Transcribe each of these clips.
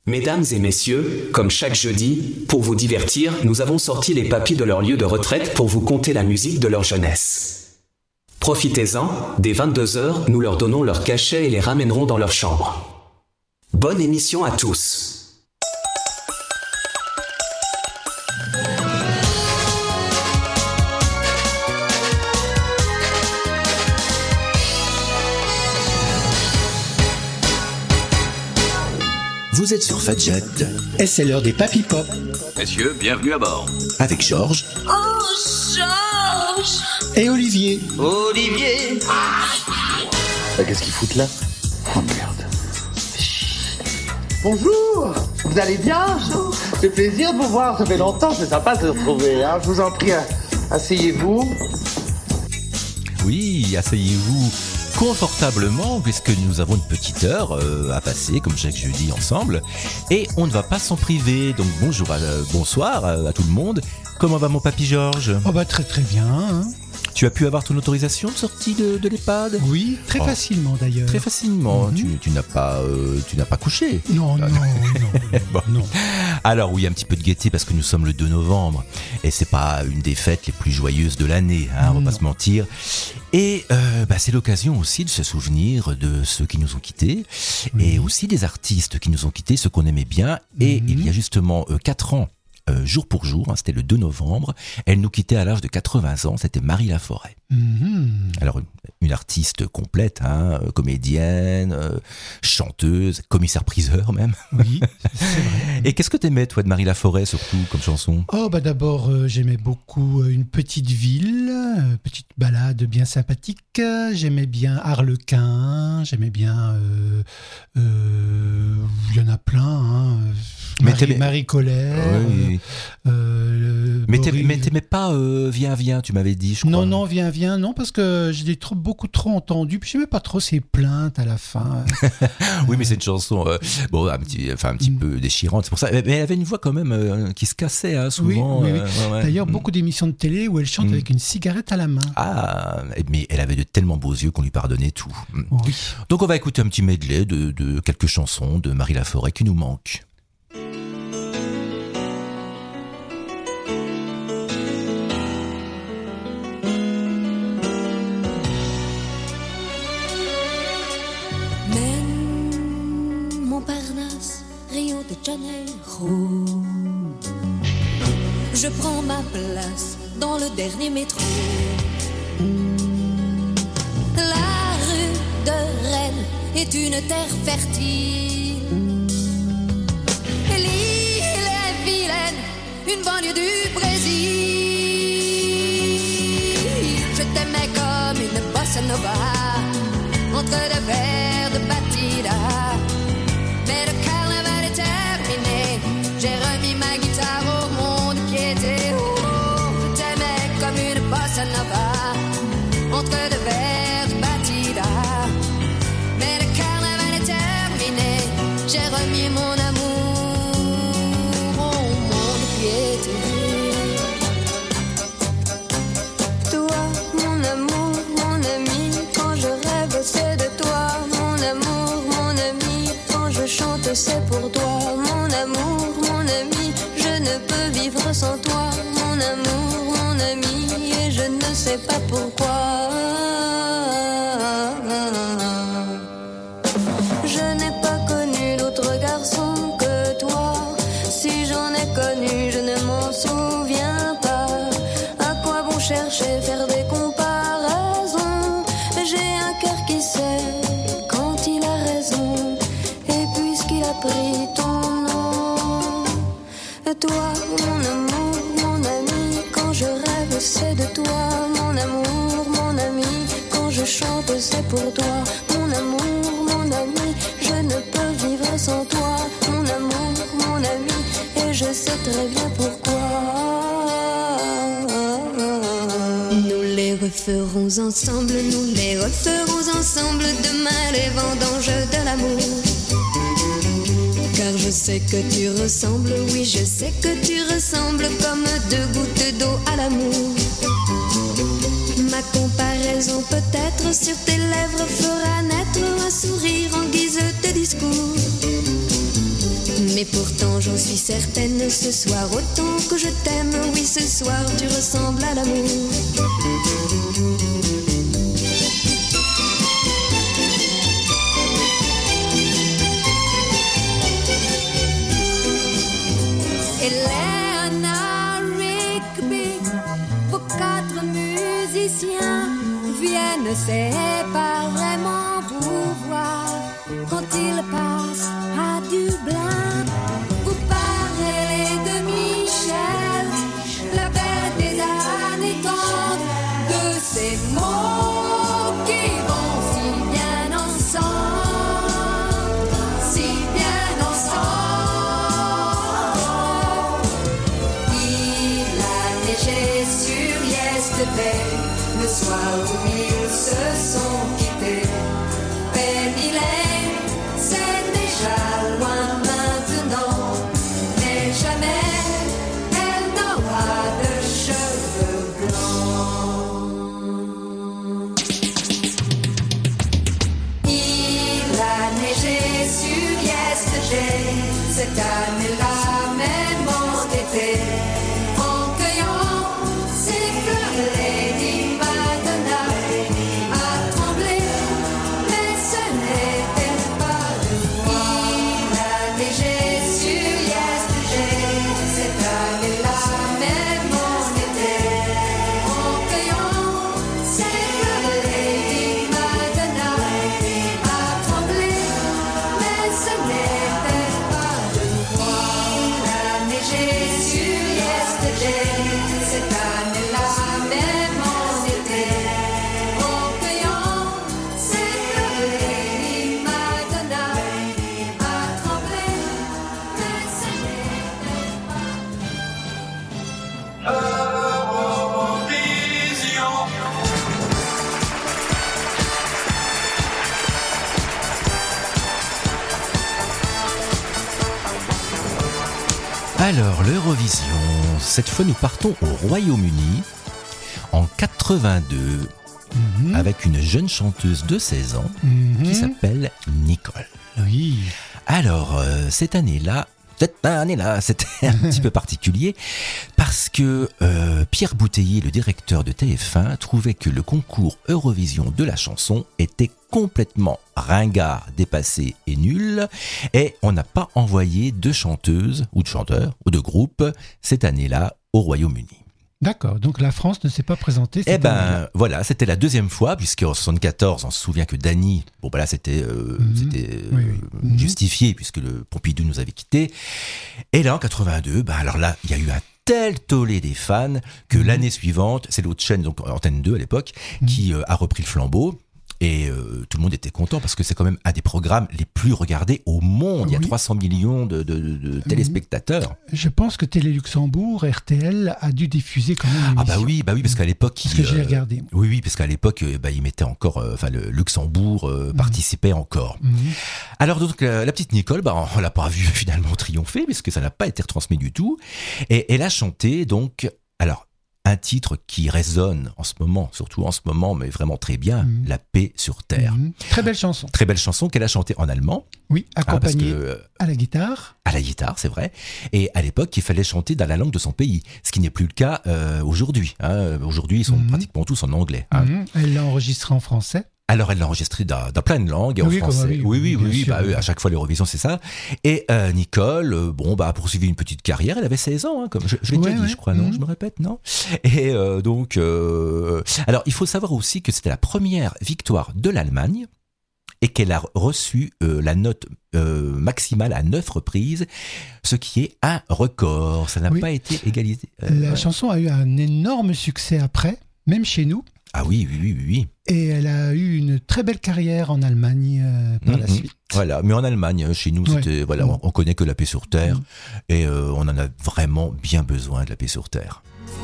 Mesdames et messieurs, comme chaque jeudi, pour vous divertir, nous avons sorti les papis de leur lieu de retraite pour vous conter la musique de leur jeunesse. Profitez-en, dès 22h, nous leur donnons leur cachet et les ramènerons dans leur chambre. Bonne émission à tous. Vous êtes sur Fadjet et c'est l'heure des Papy Pop. Messieurs, bienvenue à bord. Avec Georges. Oh, Georges! Et Olivier. Olivier! Qu'est-ce qu'ils foutent là? Oh merde. Bonjour! Vous allez bien? Ça fait plaisir de vous voir, ça fait longtemps, c'est sympa de se retrouver. Hein. Je vous en prie, asseyez-vous. Oui, asseyez-vous confortablement puisque nous avons une petite heure à passer comme chaque jeudi ensemble et on ne va pas s'en priver. Donc bonsoir à tout le monde. Comment va mon papy Georges? Oh bah très très bien. Hein. Tu as pu avoir ton autorisation de sortie de l'EHPAD? Oui, très facilement d'ailleurs. Très facilement. Tu n'as pas couché? Non. Bon. Non. Alors oui, un petit peu de gaieté parce que nous sommes le 2 novembre et c'est pas une des fêtes les plus joyeuses de l'année, hein, on va pas se mentir. Et c'est l'occasion aussi de se souvenir de ceux qui nous ont quittés et aussi des artistes qui nous ont quittés, ceux qu'on aimait bien. Et il y a justement 4 ans, jour pour jour, hein, c'était le 2 novembre, elle nous quittait à l'âge de 80 ans, c'était Marie Laforêt. Alors une artiste complète, hein, comédienne, chanteuse, commissaire-priseur même. Oui, c'est vrai. Et qu'est-ce que t'aimais toi de Marie Laforêt surtout comme chanson? Oh bah d'abord j'aimais beaucoup Une petite ville, petite balade bien sympathique. J'aimais bien Harlequin, j'aimais bien il y en a plein, hein. Marie Colère. Oui. Mais t'aimais pas Viens, tu m'avais dit, je crois. Non, Viens, non, parce que je l'ai beaucoup trop entendu, puis j'aimais pas trop ses plaintes à la fin. Oui, mais c'est une chanson un petit peu déchirante, c'est pour ça. Mais elle avait une voix quand même qui se cassait, hein, souvent. Oui. Ouais. D'ailleurs, beaucoup d'émissions de télé où elle chante avec une cigarette à la main. Ah, mais elle avait de tellement beaux yeux qu'on lui pardonnait tout. Oui. Donc on va écouter un petit medley de quelques chansons de Marie Laforêt qui nous manquent. Rio de Janeiro. Je prends ma place dans le dernier métro. La rue de Rennes est une terre fertile. L'île est vilaine, une banlieue du Brésil. Je t'aimais comme une bossa nova entre deux verres de batida. Mais le carnaval est terminé, j'ai remis ma guitare au monde qui était haut. Je t'aimais comme une bossa nova entre deux verres de batida. Mais le carnaval est terminé, j'ai remis mon amour au monde qui était. Toi, mon amour, mon ami, quand je rêve c'est de toi. Mon amour, mon ami, quand je chante c'est pour toi. Mon amour, mon ami, je ne peux vivre sans toi. Mon amour, mon ami, et je ne sais pas pourquoi. Je n'ai pas connu d'autre garçon que toi. Si j'en ai connu, je ne m'en souviens pas. À quoi bon chercher, faire des comparaisons? J'ai un cœur qui sait quand il a raison. Et puisqu'il a pris ton nom, toi, mon amour, mon ami, quand je rêve, c'est de toi. Mon amour, mon ami, quand je chante, c'est pour toi. Mon amour, mon ami, je ne peux vivre sans toi. Mon amour, mon ami, et je sais très bien pourquoi. Nous les referons ensemble, nous les referons ensemble. Demain les vendanges de l'amour. Car je sais que tu ressembles, oui je sais que tu ressembles comme 2 gouttes d'eau à l'amour. Ma comparaison peut-être sur tes lèvres fera naître un sourire en guise de discours. Mais pourtant j'en suis certaine, ce soir autant que je t'aime, oui ce soir tu ressembles à l'amour. Eleanor Rigby, vos 4 musiciens viennent séparément vous voir quand ils passent à Dublin. Vous parlez de Michel, la belle des années 30, de ces mots qui vont si bien ensemble, si bien ensemble. Il a neigé sur Yesterday, le soir où ils se sont quittés. Penny Lane, c'est déjà loin maintenant, mais jamais elle n'aura de cheveux blancs. Il a neigé sur Yesterday, cette année-là, même en été, en cueillant ses fleurs, Lady Madonna a tremblé, mais ce n'était pas de moi. Il a neigé sur Yesterday, cette année-là, même en été, en cueillant ses fleurs, Lady Madonna a tremblé, mais ce n'était pas de moi. Il a neigé sur Yesterday, cette année-là, même en été, en cueillant ses fleurs, Lady Madonna a tremblé, mais ce n'était pas. Alors, l'Eurovision, cette fois nous partons au Royaume-Uni en 82 avec une jeune chanteuse de 16 ans qui s'appelle Nicole. Oui. Alors, cette année-là, c'était un petit peu particulier parce que Pierre Bouteiller, le directeur de TF1, trouvait que le concours Eurovision de la chanson était complètement ringard, dépassé et nul, et on n'a pas envoyé de chanteuses ou de chanteurs ou de groupes cette année-là au Royaume-Uni. D'accord, donc la France ne s'est pas présentée. Eh ben voilà, c'était la deuxième fois, puisqu'en 74, on se souvient que Dany, bon bah là c'était justifié, puisque le Pompidou nous avait quittés. Et là en 82, bah alors là, il y a eu un tel tollé des fans que l'année suivante, c'est l'autre chaîne, donc Antenne 2 à l'époque, qui a repris le flambeau. Et tout le monde était content parce que c'est quand même un des programmes les plus regardés au monde. Il y a 300 millions de téléspectateurs. Je pense que Télé Luxembourg, RTL, a dû diffuser quand même l'émission. Ah bah oui, parce qu'à l'époque... Parce que je l'ai regardé. Oui, parce qu'à l'époque, ils mettaient encore... le Luxembourg participait encore. Alors donc, la petite Nicole, on l'a pas vue finalement triompher, puisque ça n'a pas été retransmis du tout. Et elle a chanté, donc... Alors, un titre qui résonne en ce moment, surtout en ce moment, mais vraiment très bien, La paix sur terre. Très belle chanson. Très belle chanson qu'elle a chantée en allemand. Oui, accompagnée à la guitare. À la guitare, c'est vrai. Et à l'époque, il fallait chanter dans la langue de son pays, ce qui n'est plus le cas aujourd'hui. Aujourd'hui, ils sont pratiquement tous en anglais. Elle l'a enregistré en français. Alors, elle l'a enregistré dans plein de langues, en français. Oui, à chaque fois, l'Eurovision, c'est ça. Et Nicole, a poursuivi une petite carrière. Elle avait 16 ans, comme je l'ai déjà dit, je crois, non? Je me répète, non? Et alors, il faut savoir aussi que c'était la première victoire de l'Allemagne et qu'elle a reçu la note maximale à 9 reprises, ce qui est un record. Ça n'a pas été égalisé. La chanson a eu un énorme succès après, même chez nous. Ah oui. Et elle a eu une très belle carrière en Allemagne par la suite. Voilà, mais en Allemagne, chez nous, c'était on connaît que la paix sur terre et on en a vraiment bien besoin de la paix sur terre.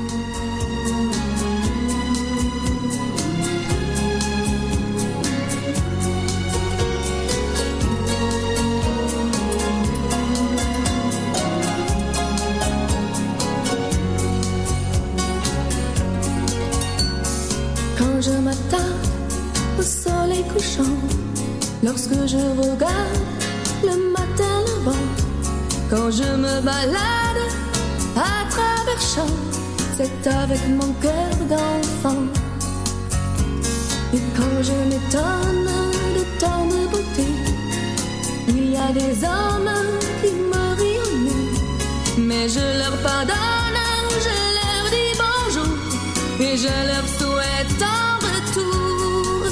Quand je m'attends au soleil couchant, lorsque je regarde le matin levant, Quand je me balade à travers champs, c'est avec mon cœur d'enfant. Et quand je m'étonne de tant de beauté, il y a des hommes qui me rient au nez. Mais je leur pardonne, je leur dis bonjour et je leur souhaite en retour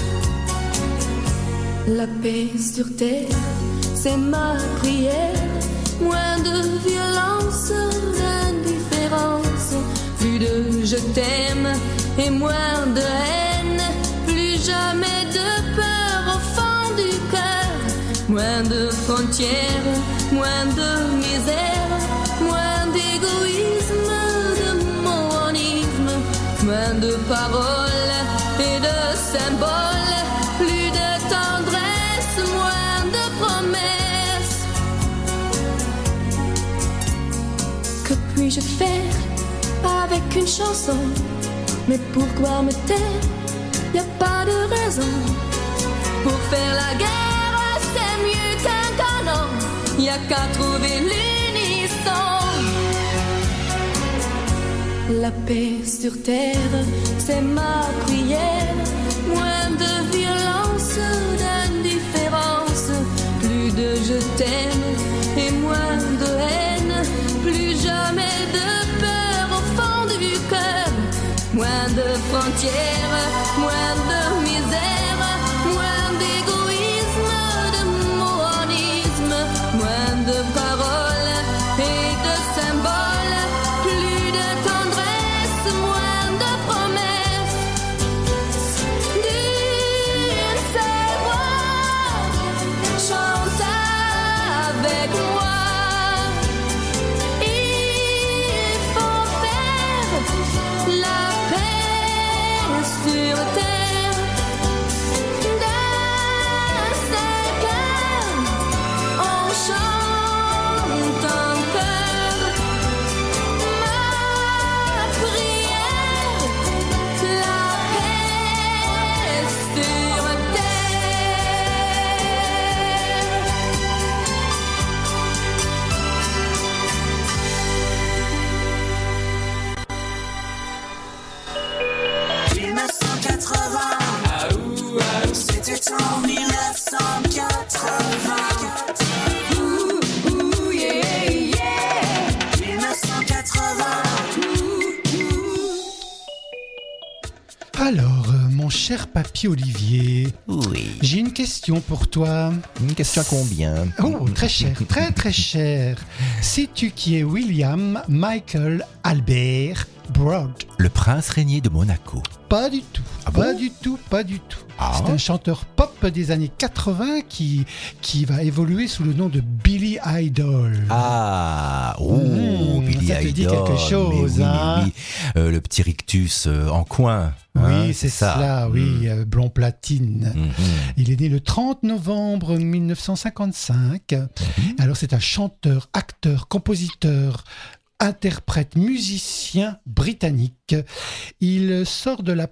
la paix sur terre, c'est ma prière. Moins de violence, d'indifférence, plus de je t'aime et moins de haine, plus jamais de peur au fond du cœur, moins de frontières, moins de misère, moins d'égoïsme, de monisme, moins de paroles et de symboles, plus de tendresse, moins de promesses. Que puis-je faire avec une chanson? Mais pourquoi me taire? Y a pas de raison. Pour faire la guerre, c'est mieux qu'un canon. Y a qu'à trouver l'unisson. La paix sur terre, c'est ma prière. Moins de violence, d'indifférence, plus de je t'aime et moins de haine, plus jamais de peur au fond du cœur, moins de frontières, moins de misère, moins d'égoïsme, de monisme, moins de paroles et de symboles, plus de tendresse, moins de promesses. D'une seule voix, chante avec moi. Il faut faire la paix sur terre. D'un seul cœur, on chante en chœur. Ma prière, la paix sur C'était en 1980. Ouh, yeah, yeah. 1980. Alors, mon cher papy Olivier, Oui. j'ai une question pour toi. Une question à combien? Oh, très cher, très très cher. Sais-tu qui est William Michael Albert Broad? Le prince régnier de Monaco. Pas du tout, Ah pas bon? du tout, pas du tout. Ah. C'est un chanteur pop des années 80 qui va évoluer sous le nom de Billy Idol. Ah, oh, Billy ça te dit Idol, quelque chose, mais oui, hein? mais oui. Le petit rictus en coin. Oui, hein, c'est cela, oui, blond platine. Mhm. Il est né le 30 novembre 1955. Alors c'est un chanteur, acteur, compositeur, interprète, musicien britannique. Il sort de la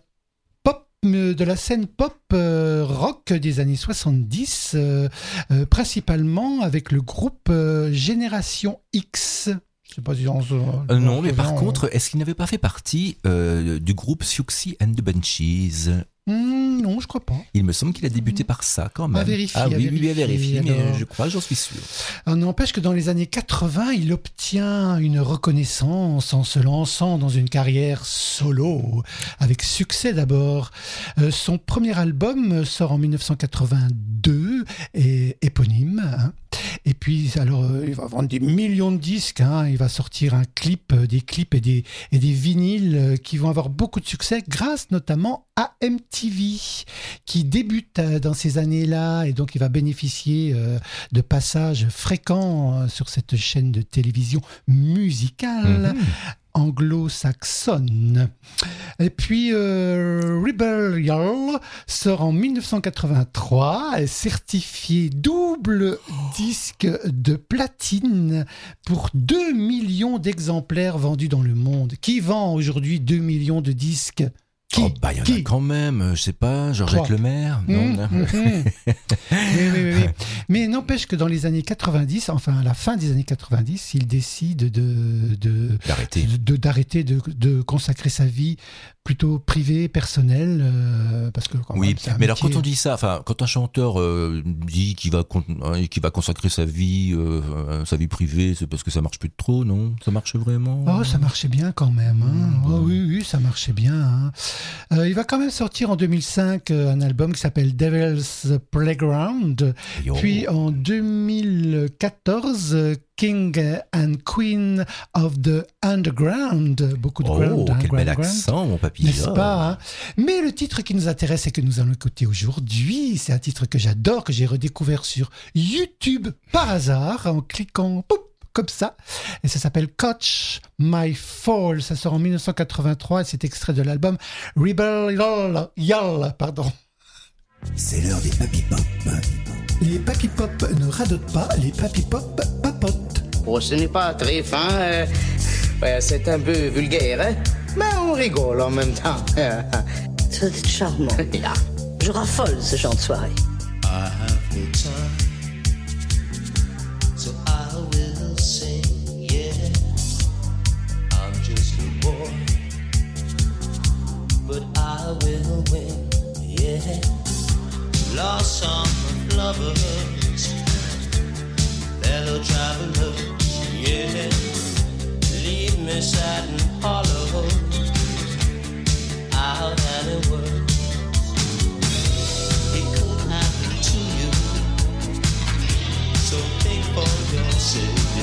scène pop rock des années 70, principalement avec le groupe Génération X. Je sais pas si Non, mais par contre, est-ce qu'il n'avait pas fait partie du groupe Siouxsie and the Bunchies? Non, je crois pas. Il me semble qu'il a débuté par ça quand même. À vérifier, Ah à oui, vérifier, à vérifier, mais alors. je crois, j'en suis sûr. N'empêche que dans les années 80, il obtient une reconnaissance en se lançant dans une carrière solo, avec succès d'abord. Son premier album sort en 1982, et éponyme. Hein. Et puis, alors, il va vendre des millions de disques. Hein. Il va sortir des clips et des vinyles qui vont avoir beaucoup de succès grâce notamment à MTV, qui débute dans ces années-là, et donc il va bénéficier de passages fréquents sur cette chaîne de télévision musicale anglo-saxonne. Et puis Rebel sort en 1983, certifié double disque de platine pour 2 millions d'exemplaires vendus dans le monde. Qui vend aujourd'hui 2 millions de disques? Il y en a quand même, je sais pas, Georgette Lemaire, non. Oui. Mais n'empêche que dans les années 90, enfin à la fin des années 90, il décide d'arrêter de consacrer sa vie plutôt privée, personnelle, parce que quand même, c'est un mais alors métier. quand on dit ça, enfin quand un chanteur dit qu'il va consacrer sa vie privée, c'est parce que ça marche plus trop, non? Ça marche vraiment? Oh, ça marchait bien quand même. Hein. Oh, oui, ça marchait bien. Hein. Il va quand même sortir en 2005 un album qui s'appelle Devil's Playground. Puis en 2014, King and Queen of the Underground. Beaucoup de ground. Oh, quel bel accent, mon papy. N'est-ce pas, hein? Mais le titre qui nous intéresse et que nous allons écouter aujourd'hui, c'est un titre que j'adore, que j'ai redécouvert sur YouTube par hasard, en cliquant comme ça. Et ça s'appelle Catch My Fall. Ça sort en 1983 et c'est extrait de l'album Rebel Yell. C'est l'heure des Papy Pop. Les Papy Pop ne radotent pas, les Papy Pop papotent. Oh, ce n'est pas très fin. C'est un peu vulgaire, hein? Mais on rigole en même temps. C'est charmant. Je raffole ce genre de soirée. I have no time, so I will sing, yeah. I'm just a boy, but I will win, yeah. Lost song of lovers, fellow travelers, yeah. Leave me sad and hollow, out any words. It could happen to you, so think for yourself.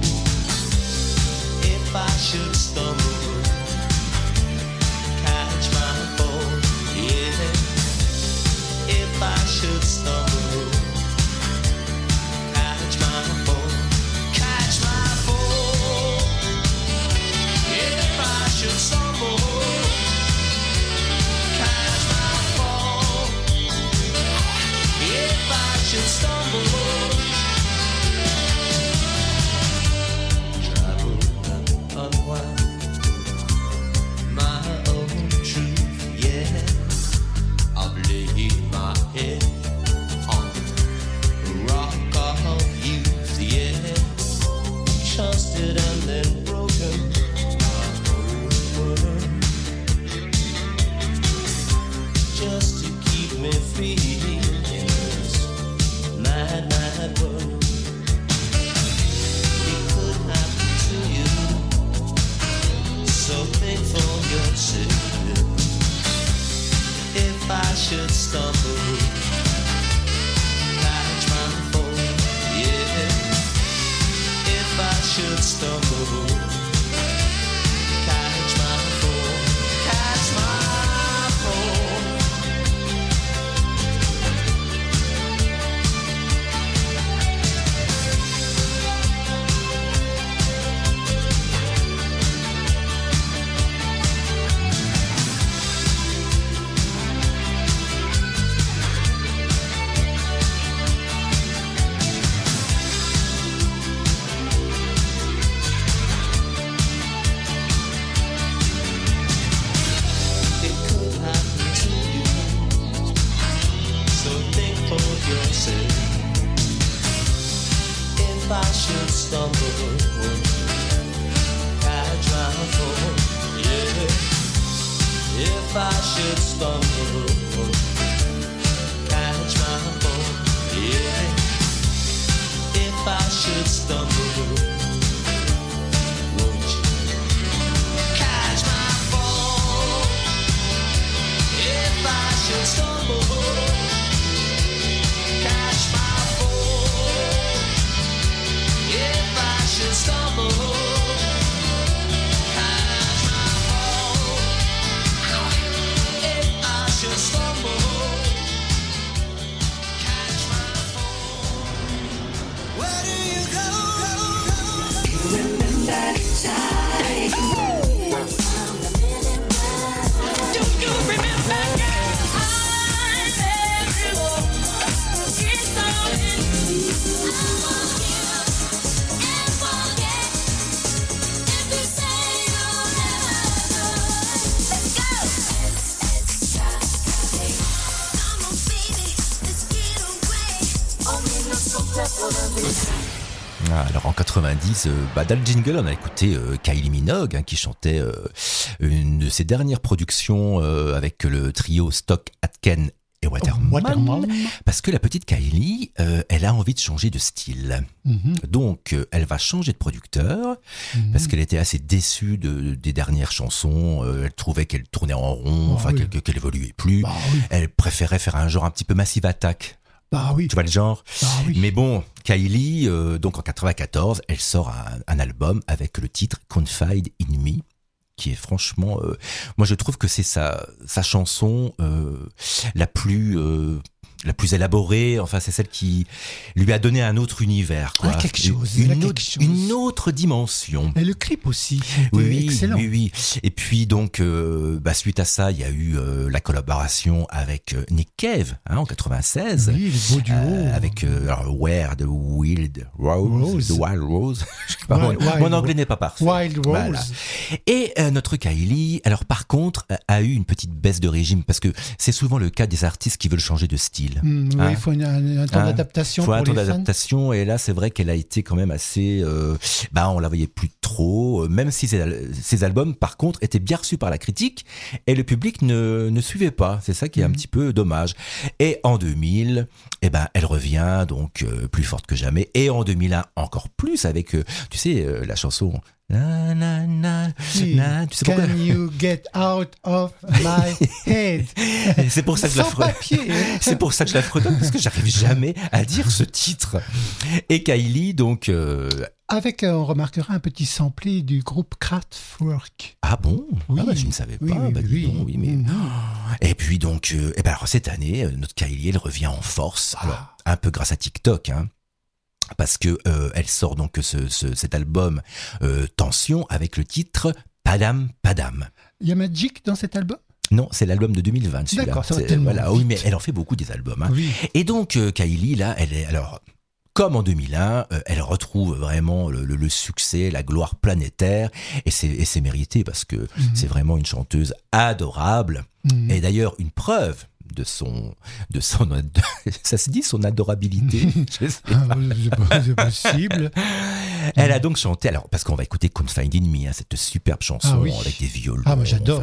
If I should stumble, catch my fall, yeah. If I should stumble, catch my fall, catch my fall. If I should stumble, catch my fall. If I should stumble, travel and unwind my own truth, yeah. I've laid my head on the rock of youth, yeah. Trusted and then broken my whole world, just to keep me free in this mad, mad world. It could happen to you, so think for yourself. If I should stumble, catch my fall, yeah. If I should stumble, catch my fall, catch my fall. It could happen to you, so think for yourself. If I should stumble, catch my fall, yeah. If I should stumble, catch my fall, yeah. If I should stumble, won't you catch my fall? If I should stumble, catch my fall. If I should stumble, catch my fall. If I should stumble. Alors en 90, dans le jingle, on a écouté Kylie Minogue qui chantait une de ses dernières productions avec le trio Stock, Aitken et Waterman, parce que la petite Kylie, elle a envie de changer de style. Donc, elle va changer de producteur, parce qu'elle était assez déçue des dernières chansons. Elle trouvait qu'elle tournait en rond, qu'elle évoluait plus. Elle préférait faire un genre un petit peu Massive Attack. Tu vois le genre. Mais bon, Kylie, donc en 94, elle sort un album avec le titre Confide in Me, qui est franchement, moi je trouve que c'est sa chanson la plus élaborée. Enfin, c'est celle qui lui a donné un autre univers, quoi. Une autre dimension. Et le clip aussi, excellent. Oui. Et puis donc, suite à ça, il y a eu la collaboration avec Nick Cave, en 96. Oui, le beau duo. Avec Where the Wild Rose. The Wild Rose. Je sais pas, mon anglais n'est pas parfait. Wild Rose. Voilà. Et notre Kylie, alors par contre, a eu une petite baisse de régime, parce que c'est souvent le cas des artistes qui veulent changer de style. Oui, il faut un temps d'adaptation pour les fans. Il faut un temps d'adaptation, et là c'est vrai qu'elle a été quand même assez... on la voyait plus trop, même si ses albums par contre étaient bien reçus par la critique, et le public ne suivait pas. C'est ça qui est un petit peu dommage. Et en 2000, elle revient donc plus forte que jamais, et en 2001 encore plus avec, la chanson... Na, na, na, na, tu sais pourquoi? Can you get out of my head? C'est pour ça que c'est pour ça que je la fredonne, parce que j'arrive jamais à dire ce titre. Et Kylie, donc... Avec, on remarquera un petit samplé du groupe Kraftwerk. Ah bon? Oui. Je ne savais pas. Et puis donc, alors cette année, notre Kylie, elle revient en force. Alors, un peu grâce à TikTok, parce que elle sort donc cet album Tension avec le titre Padam Padam. Il y a Magic dans cet album? Non, c'est l'album de 2020, celui-là. D'accord, ça va tellement vite. Oui, mais elle en fait beaucoup des albums. Oui. Et donc Kylie, là, elle est alors... Comme en 2001, elle retrouve vraiment le succès, la gloire planétaire, et c'est mérité, parce que c'est vraiment une chanteuse adorable. Et d'ailleurs, une preuve de son ça se dit, son adorabilité. C'est possible. Elle a donc chanté, alors parce qu'on va écouter Confide in Me, cette superbe chanson avec des violons. Moi j'adore.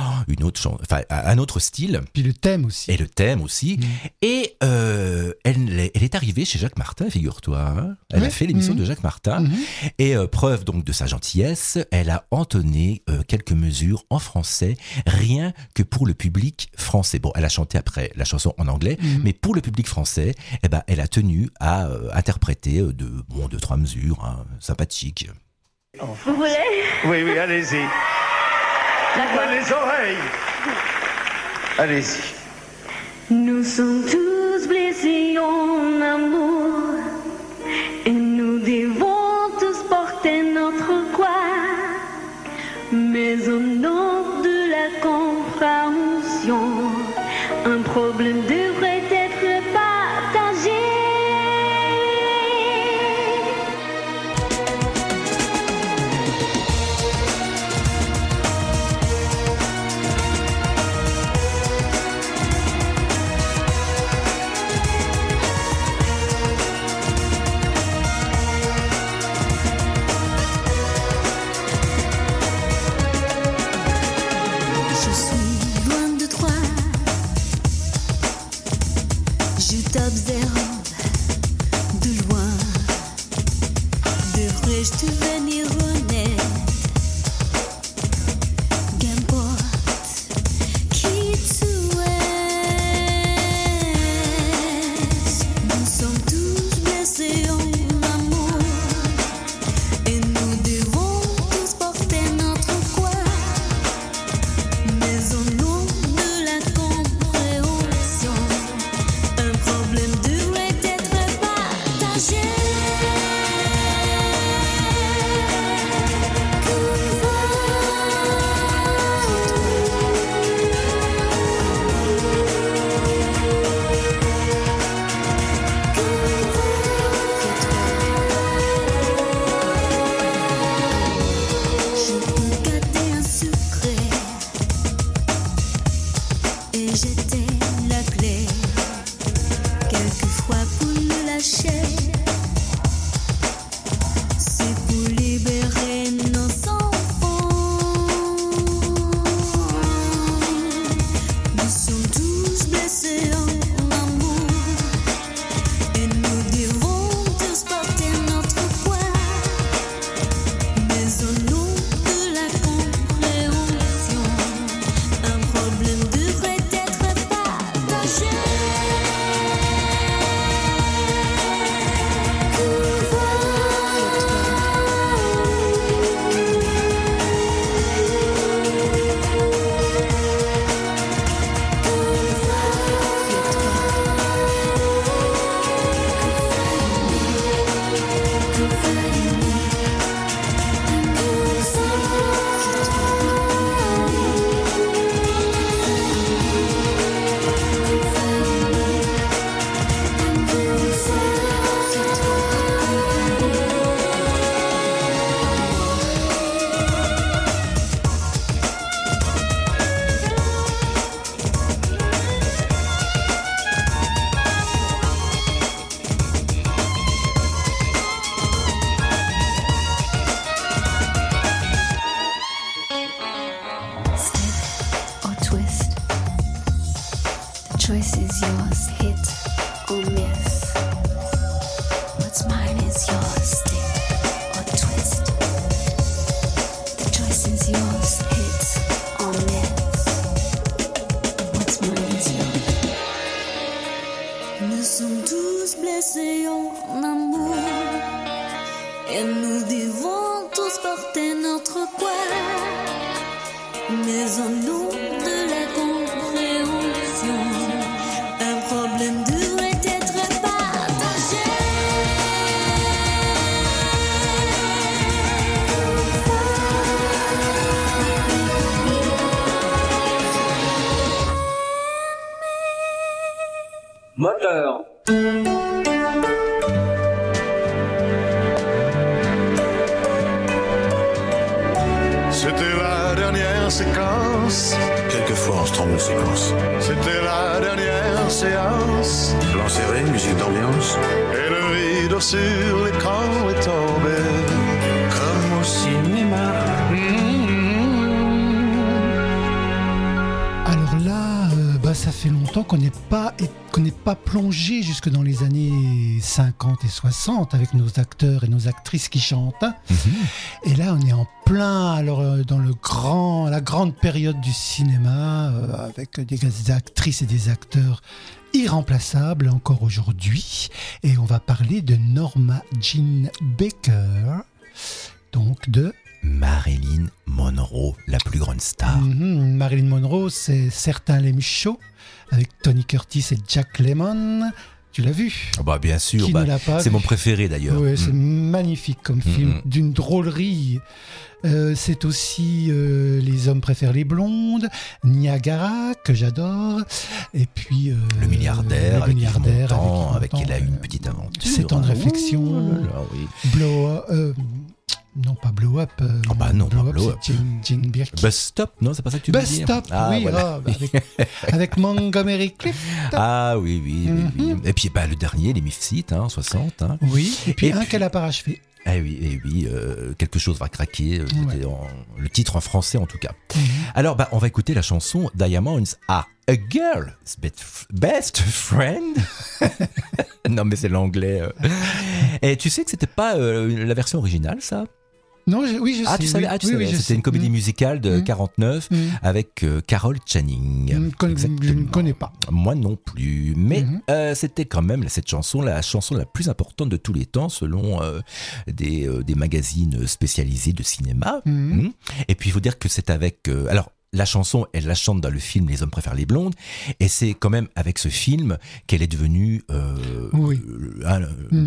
Un autre style. Puis le thème aussi. Et le thème aussi. Et elle est arrivée chez Jacques Martin, figure-toi. Elle a fait l'émission de Jacques Martin. Et preuve donc de sa gentillesse, elle a entonné quelques mesures en français, rien que pour le public français. Bon, elle a chanté après la chanson en anglais, mais pour le public français, elle a tenu à interpréter deux, trois mesures sympathiques. Vous voulez? Oui, allez-y. D'accord. Les oreilles. Allez-y. Nous sommes tous blessés en amour, et nous devons tous porter notre croix, mais au nom de la compréhension, un problème devrait être partagé. Je suis loin de toi, je t'observe de loin. Devrais-je devenir honnête? Qu'importe qui tu es, nous sommes tous blessés en amour, et nous devons tous porter notre croix. Mais au nom de la compréhension, un problème devrait yours, hit or miss. What's mine is yours, stick or twist. The choice is yours, hit or miss. What's mine is yours. Nous sommes tous blessés en amour et nous devons tous porter notre poids. Mais au nom de la compréhension, un problème devrait être partagé. Moteur. C'était la dernière séquence. Quelquefois on se trompe de séquence. C'était la dernière séance. Plan serré, musique d'ambiance. Et le rideau sur l'écran est tombé. Comme au cinéma. Alors là, ça fait longtemps qu'on n'est pas plongé jusque dans les années 50 et 60 avec nos acteurs et nos actrices qui chantent. Et là, on est en plein dans la grande période du cinéma avec des actrices et des acteurs irremplaçables encore aujourd'hui. Et on va parler de Norma Jean Baker, donc de Marilyn Monroe, la plus grande star. Marilyn Monroe, c'est Certains l'aiment chaud, avec Tony Curtis et Jack Lemmon. Tu l'as vu? Bien sûr, Qui ne l'a pas c'est vu? mon préféré d'ailleurs. Ouais, c'est magnifique comme film, d'une drôlerie. C'est aussi Les hommes préfèrent les blondes, Niagara, que j'adore, et puis le milliardaire, avec Yves Montand, avec qui il a eu une petite aventure. 7 ans de réflexion, non pas Blow Up. Non, pas Blow Up. C'est Jane Birkin. Bus Stop, non, c'est pas ça que tu veux dire? Bus Stop, oui, voilà. avec Montgomery Clift. Ah oui. Et puis le dernier, les Mifsite, 60. Oui, et puis qu'elle n'a pas rachevé. Oui, quelque chose va craquer, le titre en français en tout cas. Alors, on va écouter la chanson Diamonds à A Girl's Best Friend. Non, mais c'est l'anglais. Et tu sais que c'était pas la version originale, ça? Non, oui, je sais. Tu savais, oui, c'était une comédie musicale de 49 avec Carol Channing. Je ne connais pas. Moi non plus. Mais c'était quand même cette chanson, la chanson la plus importante de tous les temps selon des magazines spécialisés de cinéma. Et puis il faut dire que c'est avec... la chanson, elle la chante dans le film Les hommes préfèrent les blondes, et c'est quand même avec ce film qu'elle est devenue la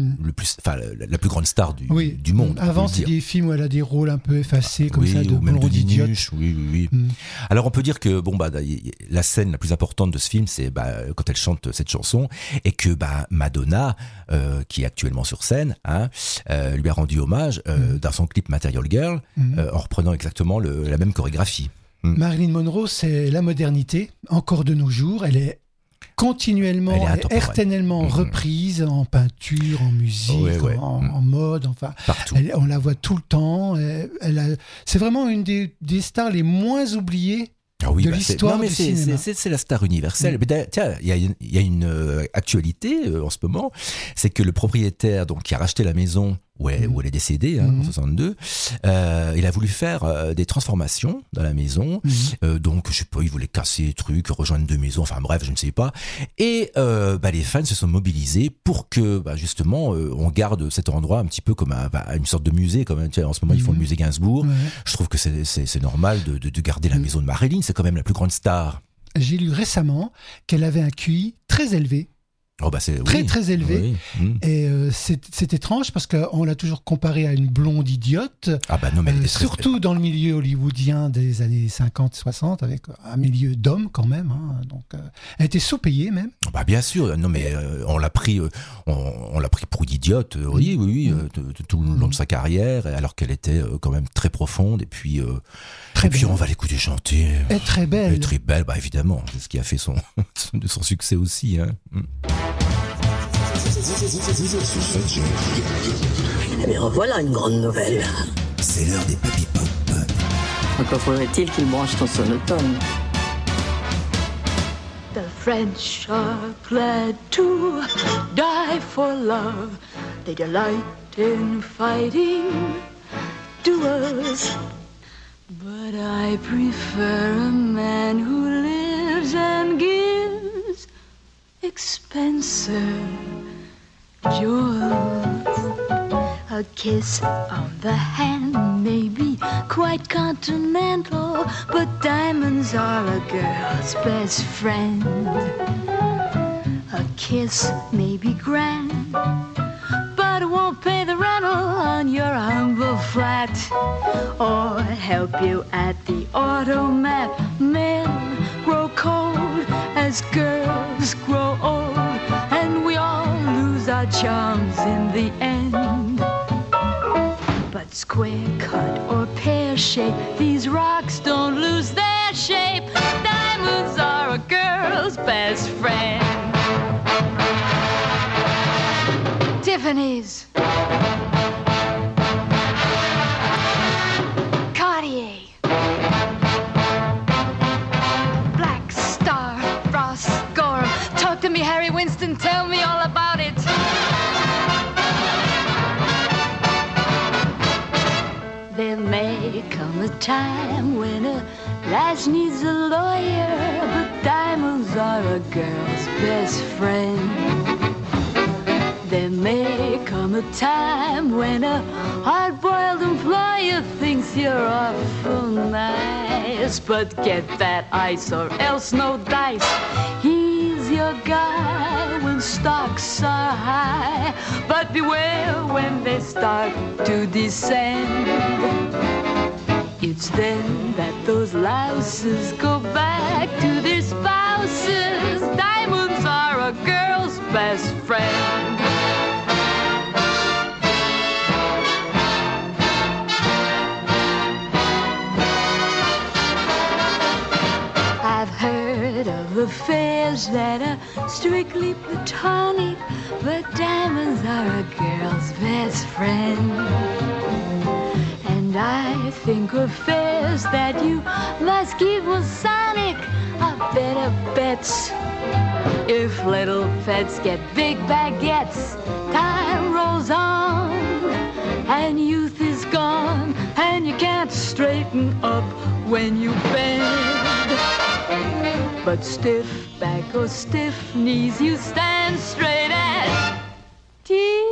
plus grande star du monde. Avant, c'est des films où elle a des rôles un peu effacés, comme ça, de blonde idiote. Oui. Alors on peut dire que la scène la plus importante de ce film, c'est quand elle chante cette chanson, et que Madonna, qui est actuellement sur scène, lui a rendu hommage dans son clip Material Girl, en reprenant exactement la même chorégraphie. Marilyn Monroe, c'est la modernité, encore de nos jours. Elle est continuellement, éternellement reprise en peinture, en musique, en mode, partout. On la voit tout le temps. C'est vraiment une des stars les moins oubliées de l'histoire du cinéma. C'est la star universelle. Mais tiens, il y a une actualité en ce moment, c'est que le propriétaire qui a racheté la maison où elle est décédée en 62, il a voulu faire des transformations dans la maison, donc je sais pas, il voulait casser des trucs, rejoindre deux maisons, bref, je ne sais pas, et les fans se sont mobilisés pour que justement on garde cet endroit un petit peu comme une sorte de musée, comme en ce moment ils font le musée Gainsbourg. Je trouve que c'est normal de garder la maison de Marilyn, c'est quand même la plus grande star. J'ai lu récemment qu'elle avait un QI très élevé. Très élevé. Et c'est étrange parce qu'on l'a toujours comparée à une blonde idiote. Surtout dans le milieu hollywoodien des années 50-60, avec un milieu d'hommes quand même. Donc, elle était sous-payée même. Bien sûr, non mais on l'a pris pour une idiote, tout le long de sa carrière, alors qu'elle était quand même très profonde. Et puis, on va l'écouter chanter. Elle est très belle. Elle est très belle, évidemment. C'est ce qui a fait son succès aussi. Mais revoilà une grande nouvelle. C'est l'heure des Papy Pop. Encore faudrait-il qu'il branche ton sonotone. The French are glad to die for love. They delight in fighting duels. But I prefer a man who lives and gives expensive jewels. A kiss on the hand may be quite continental, but diamonds are a girl's best friend. A kiss may be grand, but it won't pay the rental on your humble flat, or help you at the automat. Men grow cold as girls grow old, and we all lose our charms in the end. But square cut or pear shape, these rocks don't lose their shape. Diamonds are a girl's best friend. Tiffany's, Cartier, Black Star, Ross Gorham. Talk to me, Harry Winston, tell me all about it. There may come a time when a lass needs a lawyer, but diamonds are a girl's best friend. There may come a time when a hard-boiled employer thinks you're awful nice, but get that ice or else no dice. He's your guy when stocks are high, but beware when they start to descend. It's then that those louses go back to their spouses. Diamonds are a girl's best friend. I've heard of affairs that are strictly platonic, but diamonds are a girl's best friend. And I think affairs that you must keep Masonic are better bets. If little pets get big baguettes, time rolls on, and youth is gone, and you can't straighten up when you bend. But stiff back or stiff knees, you stand straight as Tiffany's.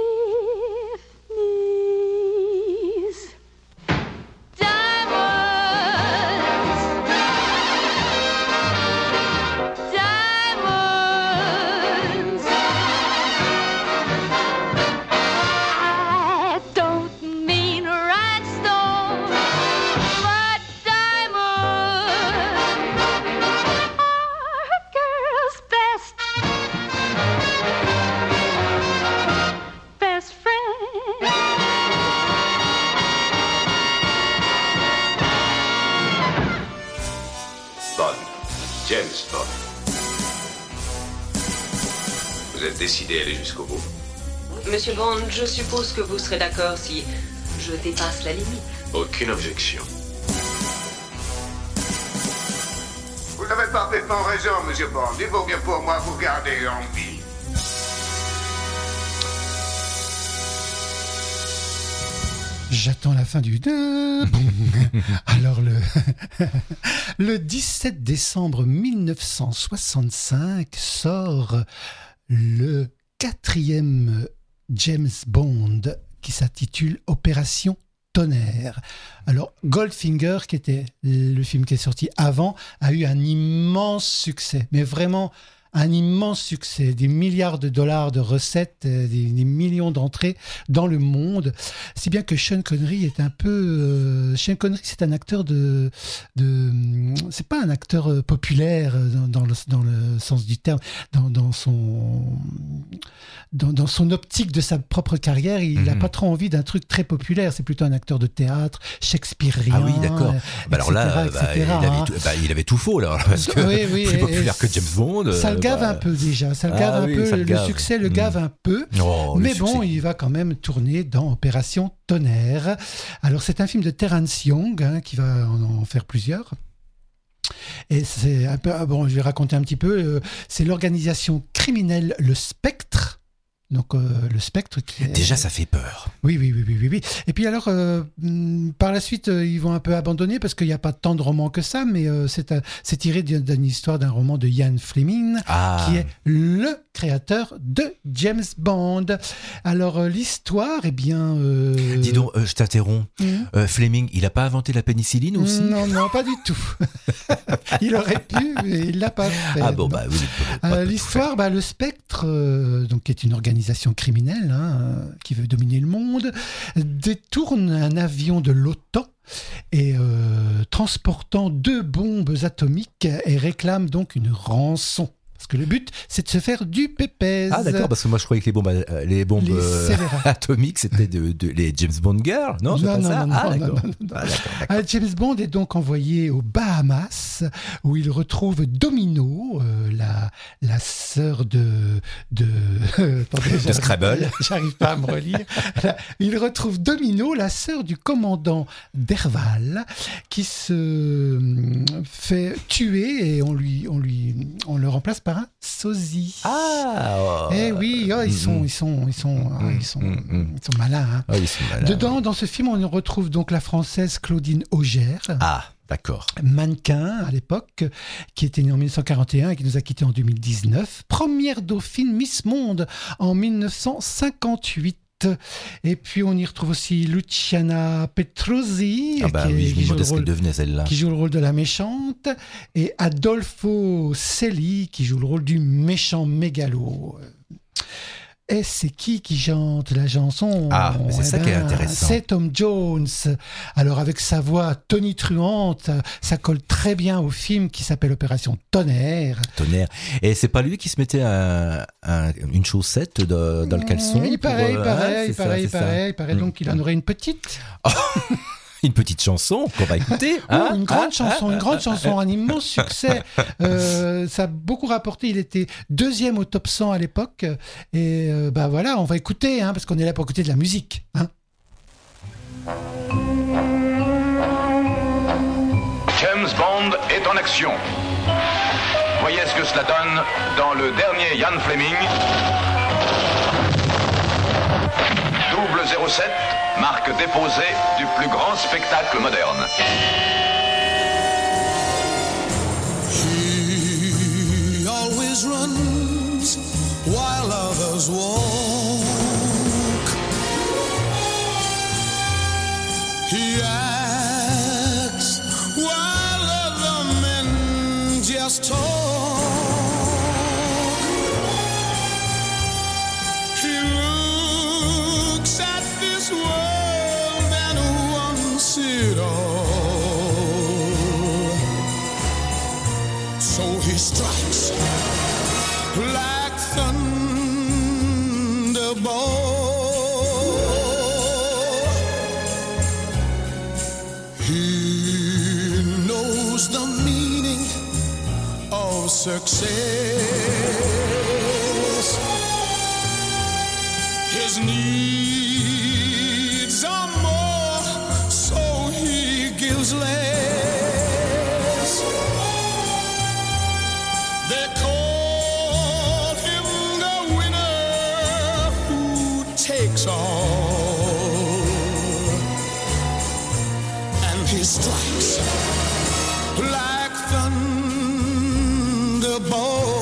James Bond. Vous êtes décidé à aller jusqu'au bout? Monsieur Bond, je suppose que vous serez d'accord si je dépasse la limite. Aucune objection. Vous avez parfaitement raison, Monsieur Bond. Il vaut bien pour moi vous garder en vie. J'attends la fin du... Alors le 17 décembre 1965 sort le 4e James Bond qui s'intitule Opération Tonnerre. Alors Goldfinger, qui était le film qui est sorti avant, a eu un immense succès, mais vraiment un immense succès, des milliards de dollars de recettes, des millions d'entrées dans le monde. Si bien que Sean Connery est un peu... Sean Connery, c'est un acteur c'est pas un acteur populaire dans le sens du terme, dans son optique de sa propre carrière. Il n'a pas trop envie d'un truc très populaire. C'est plutôt un acteur de théâtre, shakespearien. Ah oui, d'accord. Alors là, il avait tout faux, là, parce que oui, plus populaire que James Bond. Ça le gave un peu déjà, ça le gave un peu, le succès le gave un peu, mais bon, il va quand même tourner dans Opération Tonnerre. Alors c'est un film de Terence Young, qui va en faire plusieurs. Et c'est un peu, bon, je vais raconter un petit peu. C'est l'organisation criminelle Le Spectre. Donc le Spectre qui est... Déjà, ça fait peur. Oui. Et puis alors, par la suite, ils vont un peu abandonner parce qu'il n'y a pas tant de romans que ça, mais c'est tiré d'une histoire d'un roman de Ian Fleming, qui est le créateur de James Bond. Alors l'histoire, eh bien... Dis donc, je t'interromps. Fleming, il n'a pas inventé la pénicilline aussi ? Non, pas du tout. Il aurait pu, mais il ne l'a pas fait. Ah bon, bah oui. L'histoire, le Spectre, donc, qui est une organisation criminelle qui veut dominer le monde, détourne un avion de l'OTAN et transportant 2 bombes atomiques et réclame donc une rançon. Parce que le but, c'est de se faire du pépès. Ah d'accord, parce que moi je croyais que les bombes atomiques, c'était les James Bond Girls, non? Non. James Bond est donc envoyé aux Bahamas, où il retrouve Domino, la sœur de Scrabble. J'arrive pas à me relire. Il retrouve Domino, la sœur du commandant Derval, qui se fait tuer et on le remplace par un sosie. Eh oui, ils sont malins. Hein. Ils sont malins. Dedans, dans ce film, on retrouve donc la française Claudine Auger. D'accord. Mannequin à l'époque, qui était née en 1941 et qui nous a quittés en 2019. Première dauphine Miss Monde en 1958. Et puis on y retrouve aussi Luciana Petruzzi, qui joue le rôle de la méchante, et Adolfo Celli qui joue le rôle du méchant mégalo. Et c'est qui chante la chanson? Mais c'est ça qui est intéressant. C'est Tom Jones. Alors avec sa voix tonitruante, ça colle très bien au film qui s'appelle Opération Tonnerre. Et c'est pas lui qui se mettait une chaussette dans le caleçon? Il paraît donc qu'il en aurait une petite. Une petite chanson qu'on va écouter. Une grande chanson, un immense succès. Ça a beaucoup rapporté. Il était 2e au top 100 à l'époque. Et voilà, on va écouter, parce qu'on est là pour écouter de la musique. James Bond est en action. Voyez ce que cela donne dans le dernier Ian Fleming. 007, marque déposée du plus grand spectacle moderne. He always runs while others walk. He acts while other men just talk. It all. So he strikes like thunderbolt. He knows the meaning of success. His needs are more, so he gives less. They call him the winner who takes all, and he strikes like thunderbolt.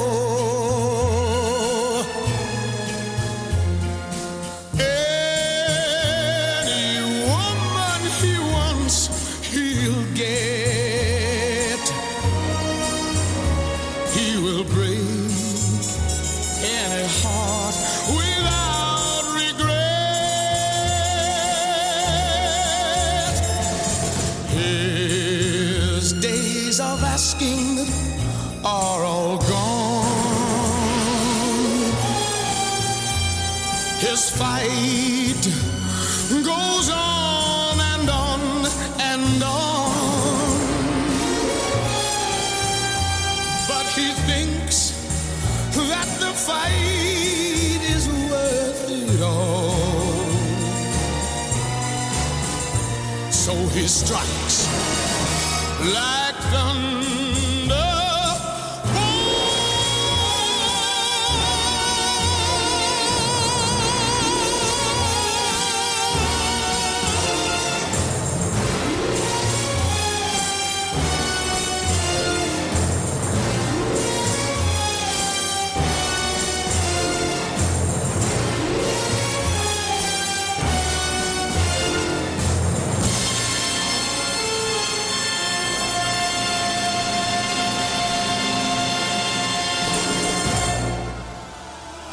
Are all gone. His fight goes on and on and on, but he thinks that the fight is worth it all. So he strikes like thunder.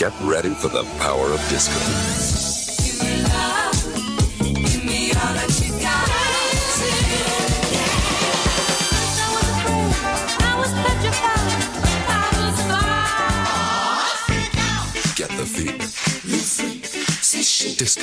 Get ready for the power of disco. Get the feeling. Disco.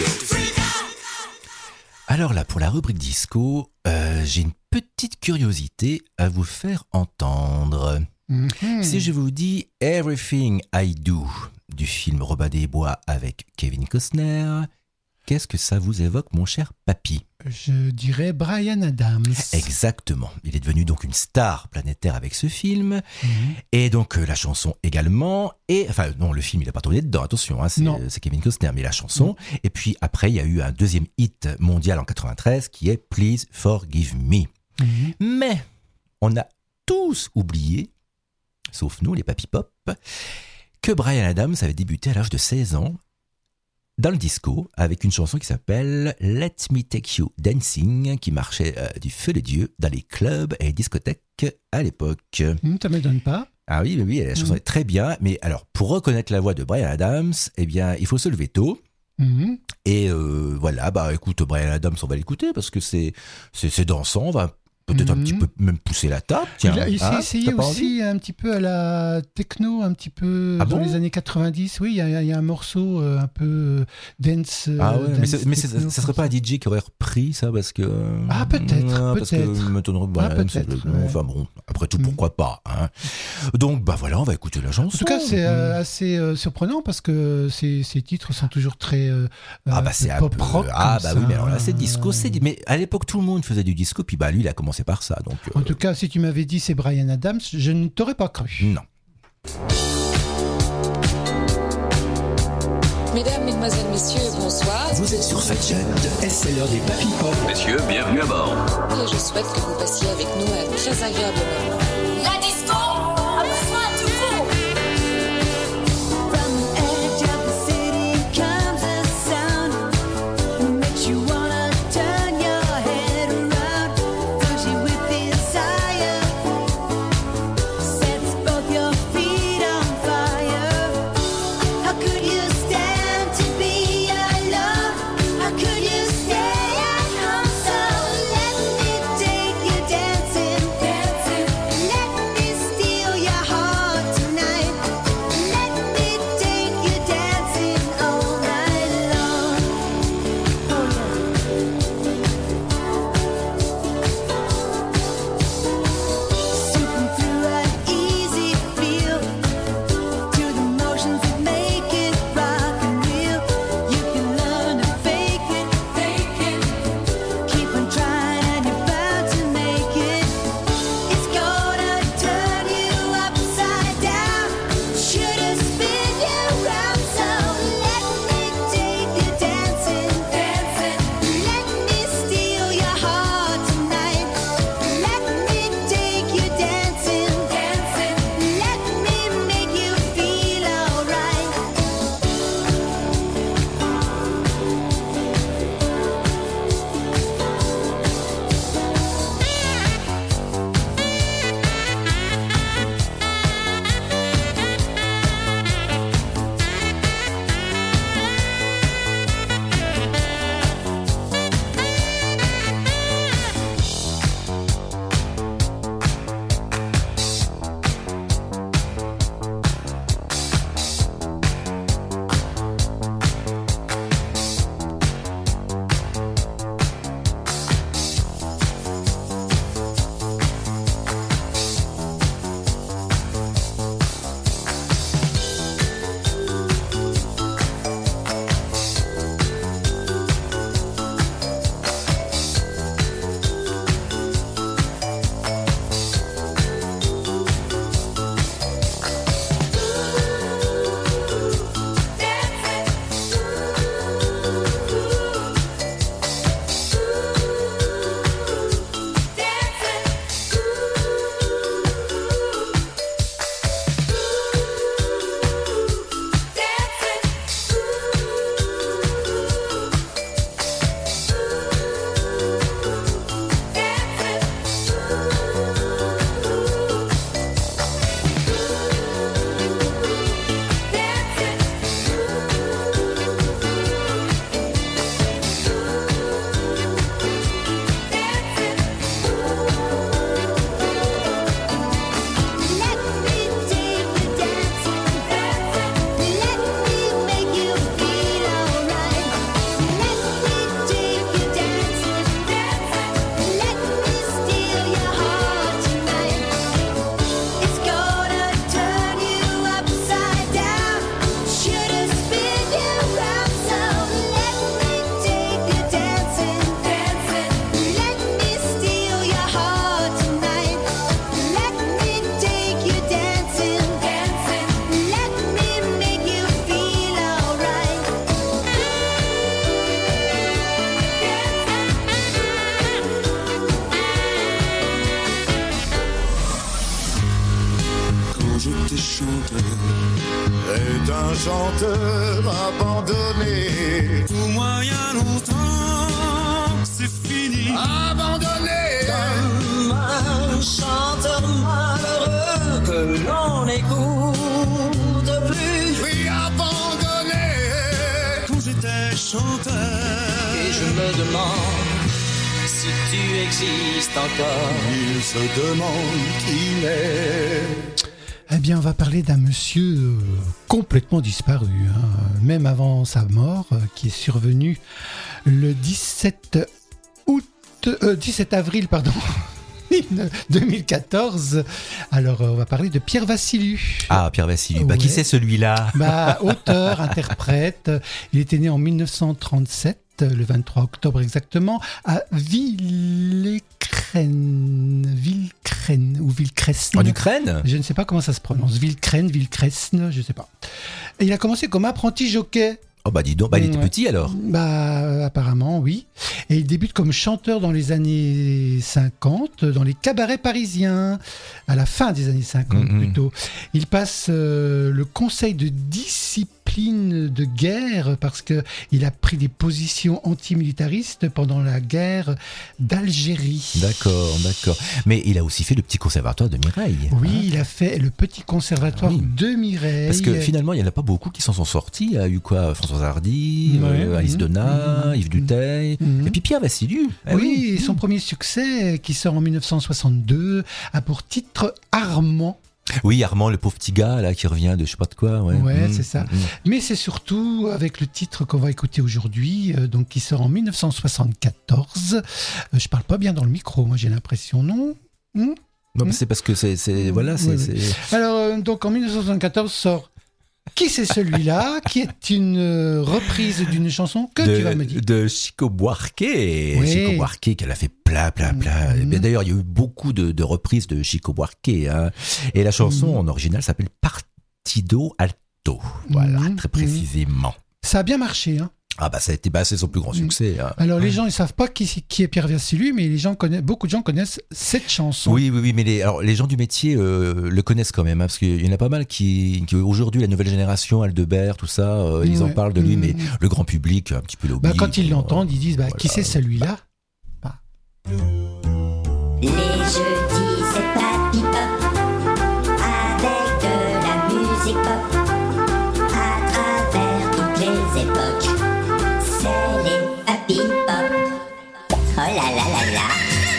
Alors là, pour la rubrique disco, j'ai une petite curiosité à vous faire entendre. Si je vous dis Everything I Do du film Robin des Bois avec Kevin Costner, qu'est-ce que ça vous évoque, mon cher papy ? Je dirais Bryan Adams. Exactement. Il est devenu donc une star planétaire avec ce film. Et donc la chanson également. Et enfin non, le film il n'a pas tourné dedans, attention, hein, c'est Kevin Costner, mais la chanson. Et puis après il y a eu un deuxième hit mondial en 93 qui est Please Forgive Me. Mais on a tous oublié, sauf nous les papy pop, que Bryan Adams avait débuté à l'âge de 16 ans dans le disco avec une chanson qui s'appelle Let Me Take You Dancing, qui marchait du feu de Dieu dans les clubs et les discothèques à l'époque. Ça m'étonne pas. Ah oui, la chanson est très bien, mais alors pour reconnaître la voix de Bryan Adams, eh bien il faut se lever tôt. Et voilà, bah écoute, Bryan Adams, on va l'écouter parce que c'est dansant, on va peut-être un petit peu même pousser la table. Tiens, il s'est essayé aussi un petit peu à la techno, un petit peu dans les années 90. Oui, il y a un morceau un peu dance. Ah ouais, dance mais ça serait pas un DJ qui aurait repris ça parce que. Ah peut-être. Parce que m'étonnerait. Enfin bon, après tout, pourquoi pas. Hein. Donc bah voilà, on va écouter la chanson. En tout cas, c'est assez surprenant parce que ces titres sont toujours très c'est pop rock. Ah bah oui, mais alors là c'est disco, mais à l'époque tout le monde faisait du disco, puis bah lui il a commencé par ça. Donc, en tout cas, si tu m'avais dit c'est Bryan Adams, je ne t'aurais pas cru. Non. Mesdames, Mesdemoiselles, Messieurs, bonsoir. Vous êtes sur Fadjet et c'est l'heure des papy pop. Messieurs, bienvenue à bord. Et je souhaite que vous passiez avec nous un très agréable moment. La disco a besoin de vous. From the edge of the city comes a sound that makes you wanna turn your head around. Fills you with desire, sets both your feet on fire. How could you stand to be alone? How could you stay at home? So let me take you dancing, dancing. chanteur abandonné. Pour moi, il y a longtemps, c'est fini. Abandonné Comme un chanteur malheureux que l'on n'écoute plus. Oui, abandonné. Quand j'étais chanteur, et je me demande si tu existes encore. Il se demande qui l'est. Eh bien, on va parler d'un monsieur complètement disparu, hein, même avant sa mort, qui est survenue le 17 avril, 2014. Alors, on va parler de Pierre Vassiliou. Ah, Pierre Vassiliou. Qui c'est celui-là? Auteur, interprète. Il était né en 1937. Le 23 octobre exactement, à Villecresne ou Villecresne. En Ukraine ? Je ne sais pas comment ça se prononce. Villecresne, je ne sais pas. Et il a commencé comme apprenti jockey. Oh bah dis donc, il était petit alors. Apparemment, oui. Et il débute comme chanteur dans les années 50, dans les cabarets parisiens, à la fin des années 50 plutôt. Il passe le conseil de discipline de guerre parce qu'il a pris des positions antimilitaristes pendant la guerre d'Algérie. D'accord. Mais il a aussi fait le petit conservatoire de Mireille. Oui, il a fait le petit conservatoire de Mireille. Parce que finalement, il n'y en a pas beaucoup qui s'en sont sortis. Il y a eu quoi ? Françoise Hardy, Alice Donat, Yves Duteil, et puis Pierre Vassiliou. Oui, son premier succès, qui sort en 1962, a pour titre Armand. Oui, Armand, le pauvre petit gars là qui revient de je sais pas de quoi. Ouais, c'est ça. Mais c'est surtout avec le titre qu'on va écouter aujourd'hui, donc qui sort en 1974. Je parle pas bien dans le micro, moi j'ai l'impression, non ? Non, c'est parce que c'est. Alors, donc en 1974 sort Qui c'est celui-là, qui est une reprise d'une chanson que tu vas me dire. De Chico Buarque. Oui. Chico Buarque, qu'elle a fait plein. D'ailleurs, il y a eu beaucoup de reprises de Chico Buarque. Hein. Et la chanson en original s'appelle Partido Alto. Voilà, très précisément. Ça a bien marché, hein. Ah bah ça a été c'est son plus grand succès. Hein. Alors les gens ils savent pas qui est Pierre Vassiliou, mais beaucoup de gens connaissent cette chanson. Oui, mais les gens du métier le connaissent quand même, hein, parce qu'il y en a pas mal qui aujourd'hui la nouvelle génération, Aldebert, tout ça, ils en parlent de lui, mais le grand public un petit peu l'oublie. Quand ils l'entendent, ils disent qui c'est celui-là. Les jeudis c'est Papy Pop avec de la musique pop à travers toutes les époques. C'est les Papy Pop. Oh là là là là.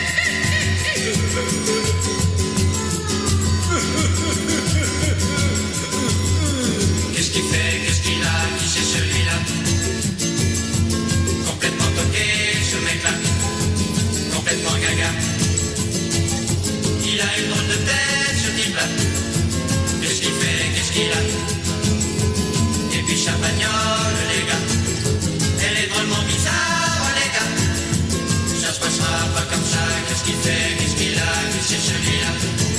Qu'est-ce qu'il fait, qu'est-ce qu'il a, qui c'est celui-là? Complètement toqué ce mec-là, complètement gaga. Il a une drôle de tête ce type-là. Qu'est-ce qu'il fait, qu'est-ce qu'il a? Et puis Champagnole les gars. Elle est drôlement bizarre les gars. Ça se passera pas comme ça. Qu'est-ce qu'il fait, qu'est-ce qu'il a, qui c'est celui-là?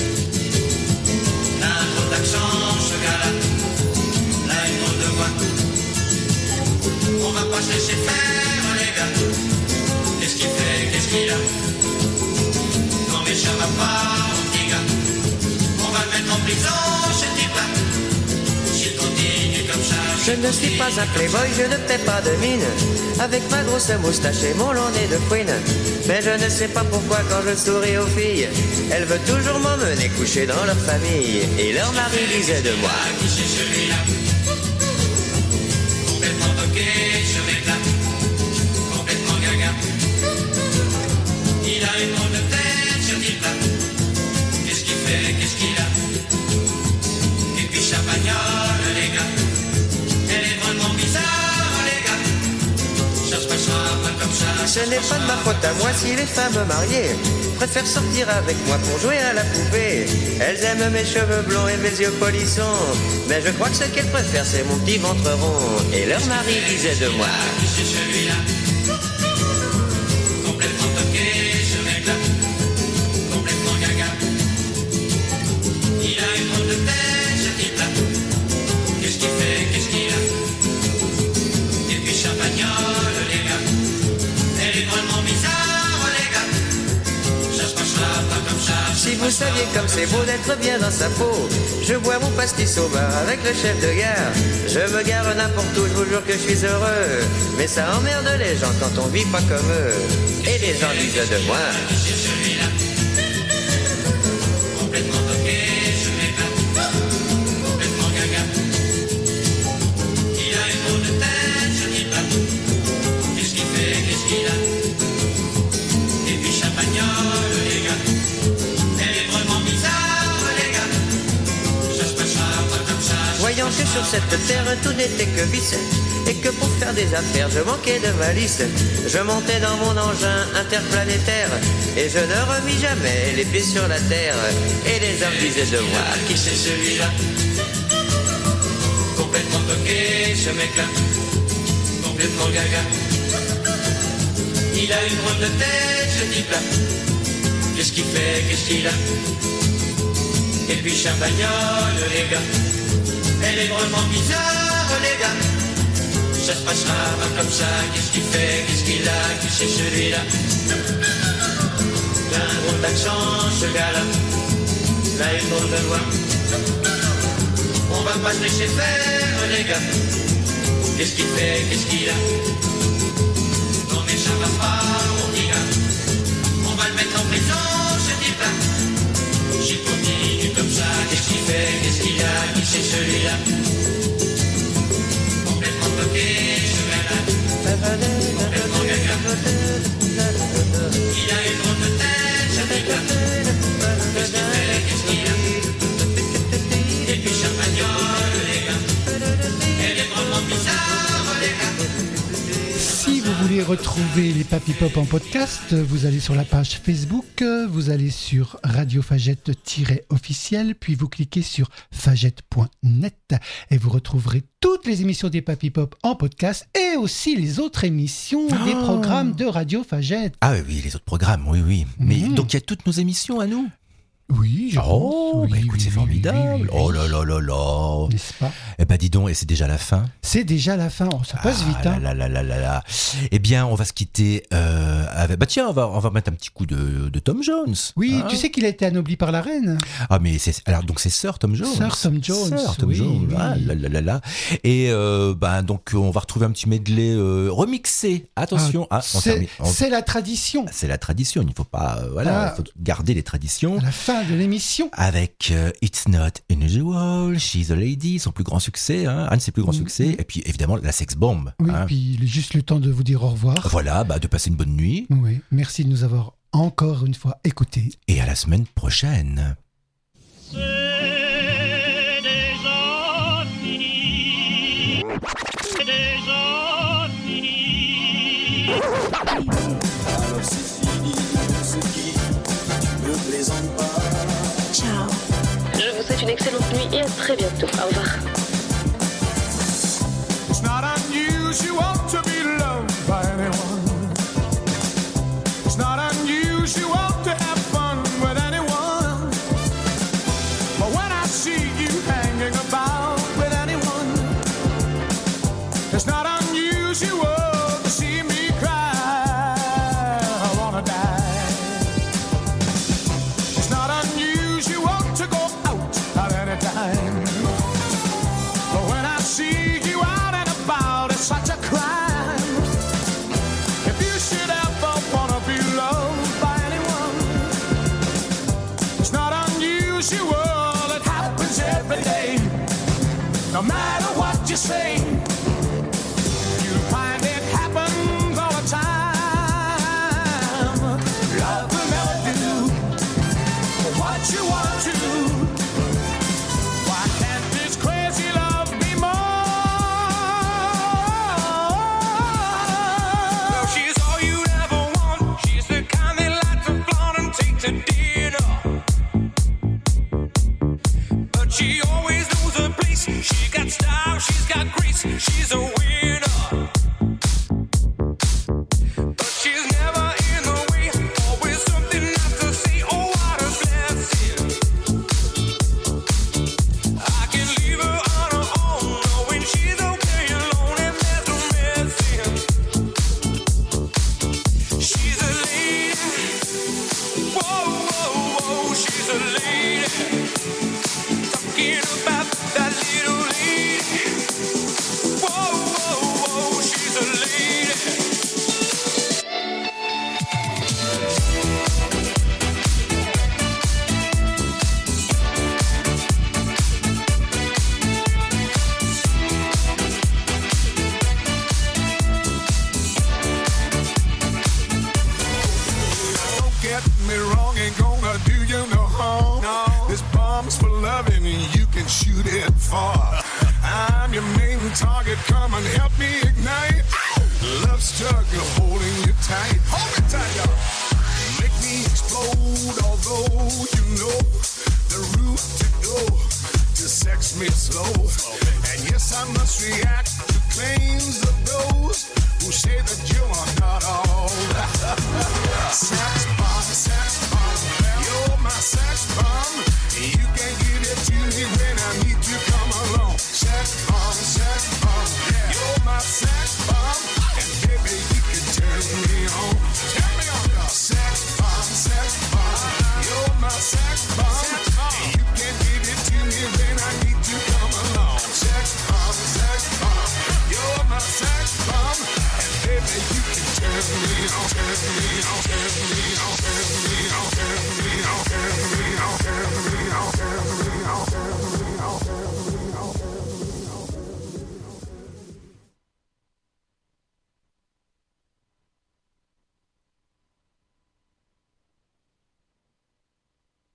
Là un drôle d'accent ce gars-là. Là une drôle de voix. On va pas se laisser faire les gars. Qu'est-ce qu'il fait, qu'est-ce qu'il a? Non mais ça va pas mon petit gars. On va le mettre en prison ce type-là. S'il continue comme ça. Je ne suis pas un playboy, je ne fais pas de mine. Avec ma grosse moustache et mon long nez de fouine. Mais je ne sais pas pourquoi quand je souris aux filles, elles veulent toujours m'emmener coucher dans leur famille. Et leur mari disait de moi qui c'est celui-là? Complètement toqué ce mec-là. Complètement gaga. Il a une drôle de tête ce type-là. Qu'est-ce qu'il fait, qu'est-ce qu'il a? Et puis Champagnole les gars. Elle est vraiment bizarre les gars. Ça se passera pas comme ça. Ce n'est pas de ma faute à moi si les femmes mariées préfèrent sortir avec moi pour jouer à la poupée. Elles aiment mes cheveux blonds et mes yeux polissons, mais je crois que ce qu'elles préfèrent c'est mon petit ventre rond. Et leur mari disait de moi qui c'est celui-là? Complètement toqué ce mec-là. Complètement gaga. Il a une drôle de tête ce type-là. Qu'est-ce qu'il fait, qu'est-ce qu'il a? Et puis Champagnole les gars. Elle est drôlement bizarre les gars. Ça se passera pas comme ça. Si vous saviez comme c'est beau d'être bien dans sa peau. Je bois mon pastis au bar avec le chef de gare. Je me gare n'importe où, je vous jure que je suis heureux. Mais ça emmerde les gens quand on vit pas comme eux. Et les gens disent de moi. C'est celui-là. Complètement toqué, je m'éclate. Complètement gaga. Il a une drôle de tête, je dis pas. Qu'est-ce qu'il fait, qu'est-ce qu'il a? Et puis Champagnole, les gars. Elle est vraiment bizarre, les gars. Ça se passera pas comme ça. Voyant que sur cette terre tout n'était que vice, et que pour faire des affaires je manquais de malice, je montais dans mon engin interplanétaire, et je ne remis jamais les pieds sur la terre. Et les hommes disaient de moi, qui c'est celui-là? Complètement toqué, ce mec-là. Complètement gaga. Il a une drôle de tête, ce type-là. Qu'est-ce qu'il fait, qu'est-ce qu'il a? Et puis Champagnole, les gars. Elle est vraiment bizarre, les gars. Ça se passera pas comme ça. Qu'est-ce qu'il fait, qu'est-ce qu'il a? Qui c'est celui-là? Il a un drôle d'accent, ce gars-là. Il a une drôle de voix. On va pas se laisser faire, les gars. Qu'est-ce qu'il fait, qu'est-ce qu'il a? Non mais ça va pas, mon petit gars. On va le mettre en prison, ce type-là. S'il continue comme ça, qu'est-ce qu'il fait, qu'est-ce qu'il a? Qui c'est celui-là? Complètement toqué, ce gars-là. Complètement gaga. Il a une drôle de tête, ce type-là. Qu'est-ce qu'il fait, qu'est-ce qu'il a? Et puis Champagnole, les gars. Elle est vraiment bizarre, les gars. Si vous voulez retrouver les Papy Pop en podcast, vous allez sur la page Facebook, vous allez sur Radio Fagette-officiel, puis vous cliquez sur fagette.net et vous retrouverez toutes les émissions des Papy Pop en podcast et aussi les autres émissions des programmes de Radio Fagette. Ah oui, les autres programmes, oui. Mais donc il y a toutes nos émissions à nous? Oui, je pense. Oh, bah écoute, c'est formidable. Oh là là là là. N'est-ce pas? Eh ben dis donc, et c'est déjà la fin. C'est déjà la fin. Oh, ça passe vite. Là, là. Eh bien, on va se quitter avec... Bah tiens, on va mettre un petit coup de Tom Jones. Oui, tu sais qu'il a été anobli par la reine. Ah, mais donc c'est Sir Tom Jones. Sir Tom Jones. Sir Tom Jones. Ah là. Et donc on va retrouver un petit medley remixé. Attention. C'est la tradition. C'est la tradition. Il ne faut pas... il faut garder les traditions. À la fin de l'émission. Avec It's Not Unusual, She's a Lady, son plus grand succès, un de ses plus grands succès. Et puis évidemment la Sex Bomb. Oui, puis juste le temps de vous dire au revoir. Voilà, de passer une bonne nuit. Oui, merci de nous avoir encore une fois écoutés. Et à la semaine prochaine. C'est déjà fini. C'est déjà fini. Alors c'est fini, c'est qui ne plaisante pas. Ciao. Je vous souhaite une excellente nuit et à très bientôt. Au revoir. It's not unusual to be loved by anyone. It's not unusual to have fun with anyone. But when I see you hanging about with anyone, it's not unusual to see me cry. I wanna die. It's not unusual to go out at any time. But when I see you out and about, it's such a crime. If you should ever wanna be loved by anyone, it's not unusual, it happens every day. No matter what you say, you'll find it happens all the time. Love will never do what you want to. Why can't this crazy love be more? No, she's all you ever want. She's the kind that likes to flaunt and take to dinner. But she always knows her place. She got style, she's got grace. can shoot it far. I'm your main target, come and help me ignite. Love struggle, holding you tight. Hold me tight, y'all. Make me explode, although you know the route to go to sex me slow. And yes, I must react to claims of those who say that you are not all. Sex bomb, you're my sex bomb. You can give it to me when I need you, come along. Sex bomb, you're my sex bomb. And baby, you can turn me on. Turn me on, girl. Sex bomb, you're my sex bomb. You can give it to me when I need you, come along. Sex bomb, you're my sex bomb. And baby, you can turn me on, turn me on, turn me on.